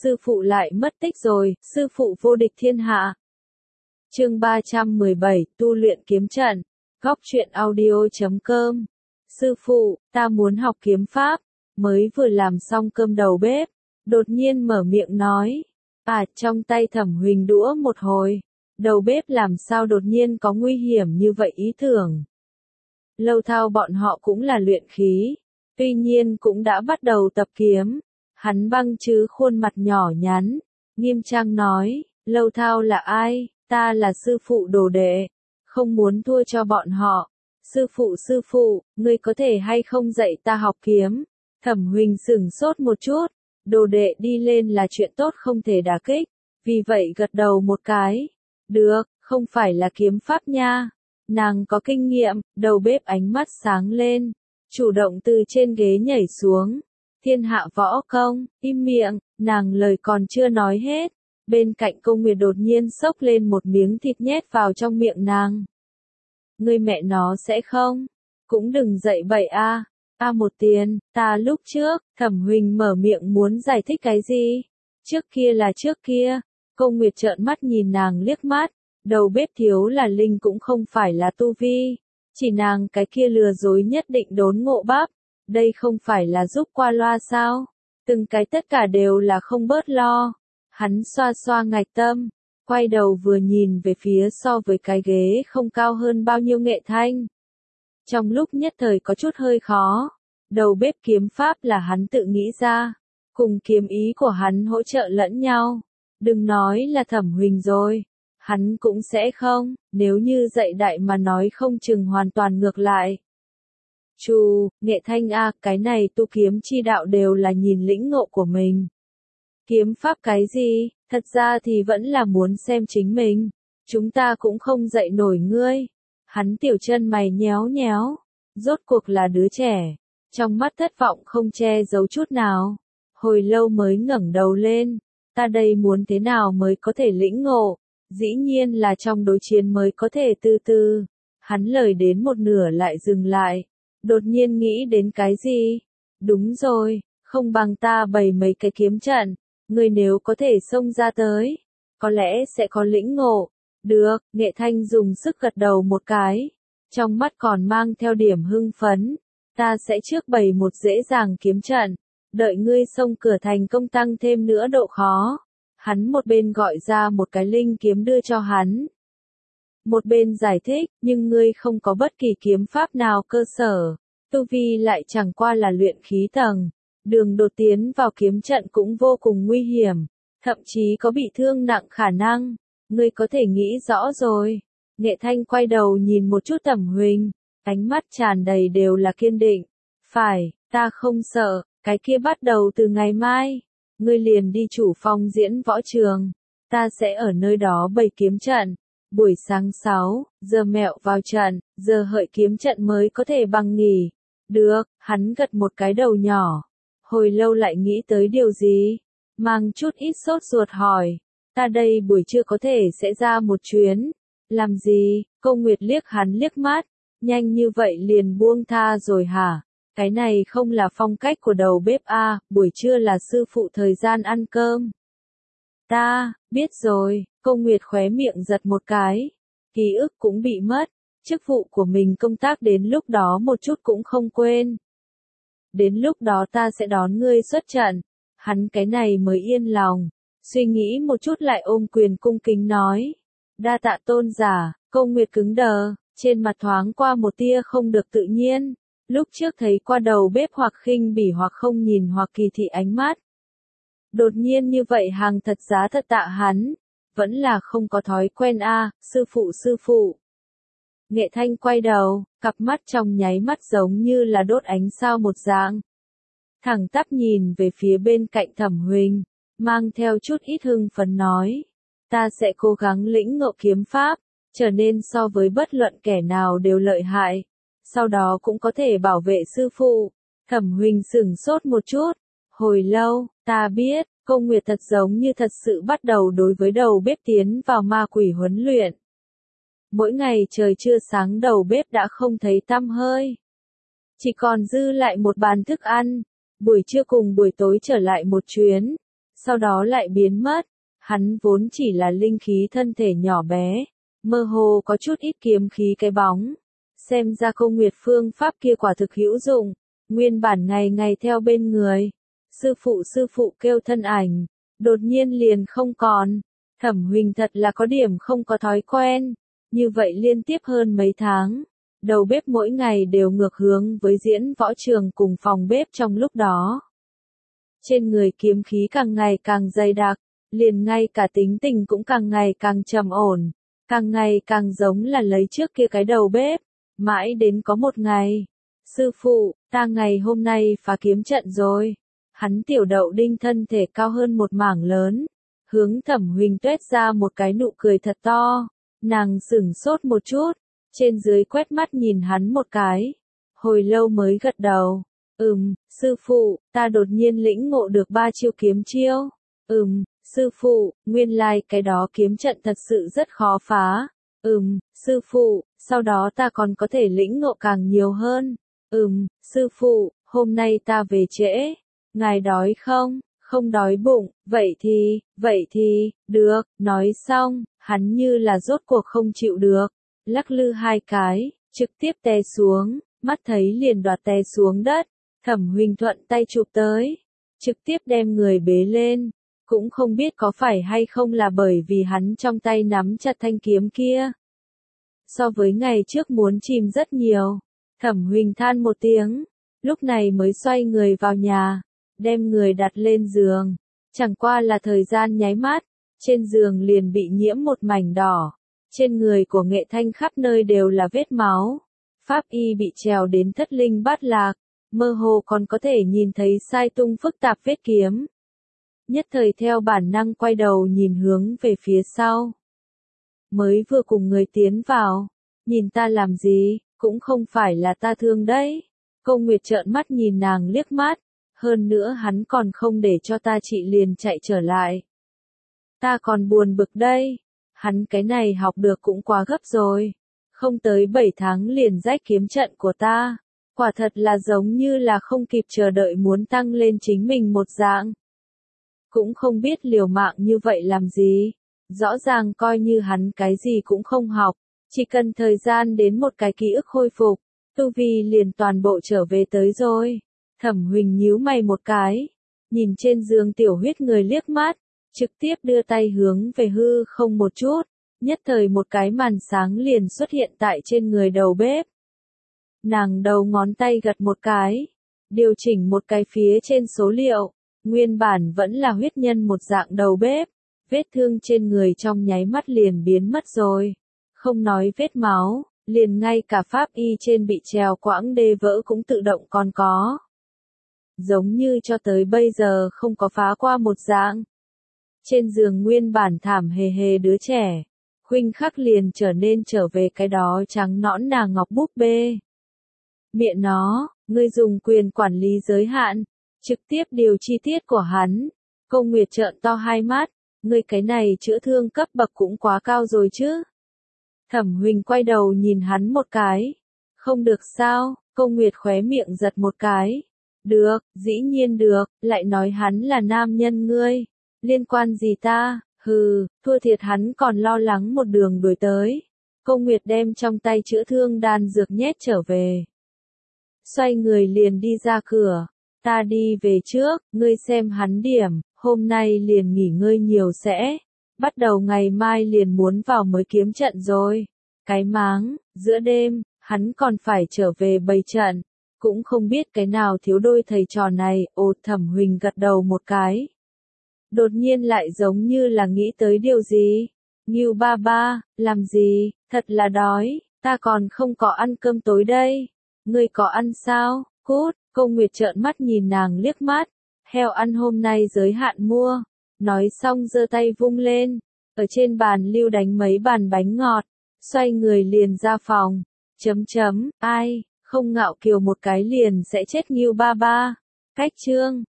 sư phụ lại mất tích rồi, sư phụ vô địch thiên hạ. Chương 317, tu luyện kiếm trận. Góc truyện audio.com. Sư phụ, ta muốn học kiếm pháp. Mới vừa làm xong cơm đầu bếp, đột nhiên mở miệng nói. Trong tay Thẩm Huỳnh đũa một hồi. Đầu bếp làm sao đột nhiên có nguy hiểm như vậy ý tưởng. Lâu Thao bọn họ cũng là luyện khí, tuy nhiên cũng đã bắt đầu tập kiếm. Hắn băng chứ khuôn mặt nhỏ nhắn, nghiêm trang nói, Lâu Thao là ai, ta là sư phụ đồ đệ, không muốn thua cho bọn họ. Sư phụ, ngươi có thể hay không dạy ta học kiếm? Thẩm Huỳnh sửng sốt một chút, đồ đệ đi lên là chuyện tốt không thể đả kích, vì vậy gật đầu một cái. Được, không phải là kiếm pháp nha. Nàng có kinh nghiệm, đầu bếp ánh mắt sáng lên, chủ động từ trên ghế nhảy xuống. Thiên hạ võ công, im miệng, nàng lời còn chưa nói hết. Bên cạnh Câu Nguyệt đột nhiên xốc lên một miếng thịt nhét vào trong miệng nàng. Ngươi mẹ nó sẽ không? Cũng đừng dậy bậy a. Một tiền, ta lúc trước, Thẩm Huỳnh mở miệng muốn giải thích cái gì? Trước kia là trước kia. Câu Nguyệt trợn mắt nhìn nàng liếc mắt. Đầu bếp thiếu là linh cũng không phải là tu vi. Chỉ nàng cái kia lừa dối nhất định đốn ngộ bắp. Đây không phải là giúp qua loa sao? Từng cái tất cả đều là không bớt lo. Hắn xoa xoa ngạch tâm, quay đầu vừa nhìn về phía so với cái ghế không cao hơn bao nhiêu Nghệ Thanh. Trong lúc nhất thời có chút hơi khó, đầu bếp kiếm pháp là hắn tự nghĩ ra, cùng kiếm ý của hắn hỗ trợ lẫn nhau. Đừng nói là Thẩm Huỳnh rồi, hắn cũng sẽ không, nếu như dạy đại mà nói không chừng hoàn toàn ngược lại. Nghệ Thanh cái này tu kiếm chi đạo đều là nhìn lĩnh ngộ của mình. Kiếm pháp cái gì, thật ra thì vẫn là muốn xem chính mình. Chúng ta cũng không dạy nổi ngươi. Hắn tiểu chân mày nhéo nhéo. Rốt cuộc là đứa trẻ. Trong mắt thất vọng không che giấu chút nào. Hồi lâu mới ngẩng đầu lên. Ta đây muốn thế nào mới có thể lĩnh ngộ. Dĩ nhiên là trong đối chiến mới có thể từ từ. Hắn lời đến một nửa lại dừng lại. Đột nhiên nghĩ đến cái gì? Đúng rồi, không bằng ta bày mấy cái kiếm trận. Ngươi nếu có thể xông ra tới, có lẽ sẽ có lĩnh ngộ. Được, Nghệ Thanh dùng sức gật đầu một cái. Trong mắt còn mang theo điểm hưng phấn. Ta sẽ trước bày một dễ dàng kiếm trận. Đợi ngươi xông cửa thành công tăng thêm nữa độ khó. Hắn một bên gọi ra một cái linh kiếm đưa cho hắn. Một bên giải thích, nhưng ngươi không có bất kỳ kiếm pháp nào cơ sở. Tu vi lại chẳng qua là luyện khí tầng. Đường đột tiến vào kiếm trận cũng vô cùng nguy hiểm, thậm chí có bị thương nặng khả năng. Ngươi có thể nghĩ rõ rồi. Nghệ Thanh quay đầu nhìn một chút Thẩm Huỳnh, ánh mắt tràn đầy đều là kiên định. Phải, ta không sợ, cái kia bắt đầu từ ngày mai. Ngươi liền đi chủ phong diễn võ trường. Ta sẽ ở nơi đó bày kiếm trận. Buổi sáng 6 giờ mẹo vào trận, giờ hợi kiếm trận mới có thể bằng nghỉ. Được, hắn gật một cái đầu nhỏ. Hồi lâu lại nghĩ tới điều gì, mang chút ít sốt ruột hỏi, ta đây buổi trưa có thể sẽ ra một chuyến, làm gì? Câu Nguyệt liếc hắn liếc mắt, nhanh như vậy liền buông tha rồi hả? Cái này không là phong cách của đầu bếp buổi trưa là sư phụ thời gian ăn cơm. Ta, biết rồi, Câu Nguyệt khóe miệng giật một cái, ký ức cũng bị mất, chức vụ của mình công tác đến lúc đó một chút cũng không quên. Đến lúc đó ta sẽ đón ngươi xuất trận. Hắn cái này mới yên lòng. Suy nghĩ một chút lại ôm quyền cung kính nói. Đa tạ tôn giả. Câu Nguyệt cứng đờ, trên mặt thoáng qua một tia không được tự nhiên. Lúc trước thấy qua đầu bếp hoặc khinh bỉ hoặc không nhìn hoặc kỳ thị ánh mắt. Đột nhiên như vậy hàng thật giá thật tạ hắn. Vẫn là không có thói quen sư phụ. Nghệ Thanh quay đầu, cặp mắt trong nháy mắt giống như là đốt ánh sao một dạng. Thẳng tắp nhìn về phía bên cạnh Thẩm Huỳnh, mang theo chút ít hưng phấn nói. Ta sẽ cố gắng lĩnh ngộ kiếm pháp, trở nên so với bất luận kẻ nào đều lợi hại. Sau đó cũng có thể bảo vệ sư phụ. Thẩm Huỳnh sửng sốt một chút. Hồi lâu, ta biết, Câu Nguyệt thật giống như thật sự bắt đầu đối với đầu bếp tiến vào ma quỷ huấn luyện. Mỗi ngày trời chưa sáng đầu bếp đã không thấy tăm hơi. Chỉ còn dư lại một bàn thức ăn, buổi trưa cùng buổi tối trở lại một chuyến. sau đó lại biến mất. Hắn vốn chỉ là linh khí thân thể nhỏ bé, mơ hồ có chút ít kiếm khí cái bóng. Xem ra Câu Nguyệt phương pháp kia quả thực hữu dụng, nguyên bản ngày ngày theo bên người. Sư phụ kêu thân ảnh, đột nhiên liền không còn. Thẩm Huỳnh thật là có điểm không có thói quen, như vậy liên tiếp hơn mấy tháng. Đầu bếp mỗi ngày đều ngược hướng với diễn võ trường cùng phòng bếp trong lúc đó. Trên người kiếm khí càng ngày càng dày đặc, liền ngay cả tính tình cũng càng ngày càng trầm ổn, càng ngày càng giống là lấy trước kia cái đầu bếp. Mãi đến có một ngày, sư phụ, ta ngày hôm nay phá kiếm trận rồi. Hắn tiểu đậu đinh thân thể cao hơn một mảng lớn, hướng Thẩm Huỳnh tuét ra một cái nụ cười thật to. Nàng sửng sốt một chút, trên dưới quét mắt nhìn hắn một cái, hồi lâu mới gật đầu. Sư phụ, ta đột nhiên lĩnh ngộ được 3 chiêu kiếm chiêu. Sư phụ, nguyên lai cái đó kiếm trận thật sự rất khó phá. Sư phụ, sau đó ta còn có thể lĩnh ngộ càng nhiều hơn. Sư phụ, hôm nay ta về trễ. Ngài đói không? Không đói bụng, vậy thì, được, nói xong, hắn như là rốt cuộc không chịu được. Lắc lư 2 cái, trực tiếp té xuống, mắt thấy liền đoạt té xuống đất. Thẩm Huỳnh thuận tay chụp tới, trực tiếp đem người bế lên. Cũng không biết có phải hay không là bởi vì hắn trong tay nắm chặt thanh kiếm kia. So với ngày trước muốn chìm rất nhiều. Thẩm Huỳnh than một tiếng, lúc này mới xoay người vào nhà, đem người đặt lên giường. Chẳng qua là thời gian nháy mắt, trên giường liền bị nhiễm một mảnh đỏ. Trên người của Nghệ Thanh khắp nơi đều là vết máu. Pháp y bị trèo đến thất linh bát lạc, mơ hồ còn có thể nhìn thấy sai tung phức tạp vết kiếm. Nhất thời theo bản năng quay đầu nhìn hướng về phía sau. Mới vừa cùng người tiến vào, nhìn ta làm gì, cũng không phải là ta thương đấy. Câu Nguyệt trợn mắt nhìn nàng liếc mắt, hơn nữa hắn còn không để cho ta trị liền chạy trở lại. Ta còn buồn bực đây, hắn cái này học được cũng quá gấp rồi, không tới 7 tháng liền rách kiếm trận của ta, quả thật là giống như là không kịp chờ đợi muốn tăng lên chính mình một dạng. Cũng không biết liều mạng như vậy làm gì, rõ ràng coi như hắn cái gì cũng không học, chỉ cần thời gian đến một cái ký ức khôi phục, tu vi liền toàn bộ trở về tới rồi. Thẩm Huỳnh nhíu mày một cái, nhìn trên giường tiểu huyết người liếc mắt, trực tiếp đưa tay hướng về hư không một chút, nhất thời một cái màn sáng liền xuất hiện tại trên người đầu bếp. Nàng đầu ngón tay gật một cái, điều chỉnh một cái phía trên số liệu, nguyên bản vẫn là huyết nhân một dạng đầu bếp, vết thương trên người trong nháy mắt liền biến mất rồi. Không nói vết máu, liền ngay cả pháp y trên bị trèo quãng đê vỡ cũng tự động còn có. Giống như cho tới bây giờ không có phá qua một dạng. Trên giường nguyên bản thảm hề hề đứa trẻ, khoảnh khắc liền trở về cái đó trắng nõn nàng ngọc búp bê. Mẹ nó, ngươi dùng quyền quản lý giới hạn, trực tiếp điều chi tiết của hắn. Câu Nguyệt trợn to hai mắt, ngươi cái này chữa thương cấp bậc cũng quá cao rồi chứ. Thẩm Huỳnh quay đầu nhìn hắn một cái. Không được sao, Câu Nguyệt khóe miệng giật một cái. Được, dĩ nhiên được, lại nói hắn là nam nhân ngươi. Liên quan gì ta, thua thiệt hắn còn lo lắng một đường đuổi tới. Câu Nguyệt đem trong tay chữa thương đan dược nhét trở về. Xoay người liền đi ra cửa. Ta đi về trước, ngươi xem hắn điểm, hôm nay liền nghỉ ngơi nhiều sẽ. Bắt đầu ngày mai liền muốn vào mới kiếm trận rồi. Cái máng, giữa đêm, hắn còn phải trở về bày trận. Cũng không biết cái nào thiếu đôi thầy trò này, Thẩm Huỳnh gật đầu một cái. Đột nhiên lại giống như là nghĩ tới điều gì. Ngưu ba ba, làm gì, thật là đói, ta còn không có ăn cơm tối đây. Ngươi có ăn sao, cút, Câu Nguyệt trợn mắt nhìn nàng liếc mắt. Heo ăn hôm nay giới hạn mua. Nói xong giơ tay vung lên, ở trên bàn lưu đánh mấy bàn bánh ngọt, xoay người liền ra phòng. Ai, không ngạo kiều một cái liền sẽ chết Ngưu ba ba. Cách chương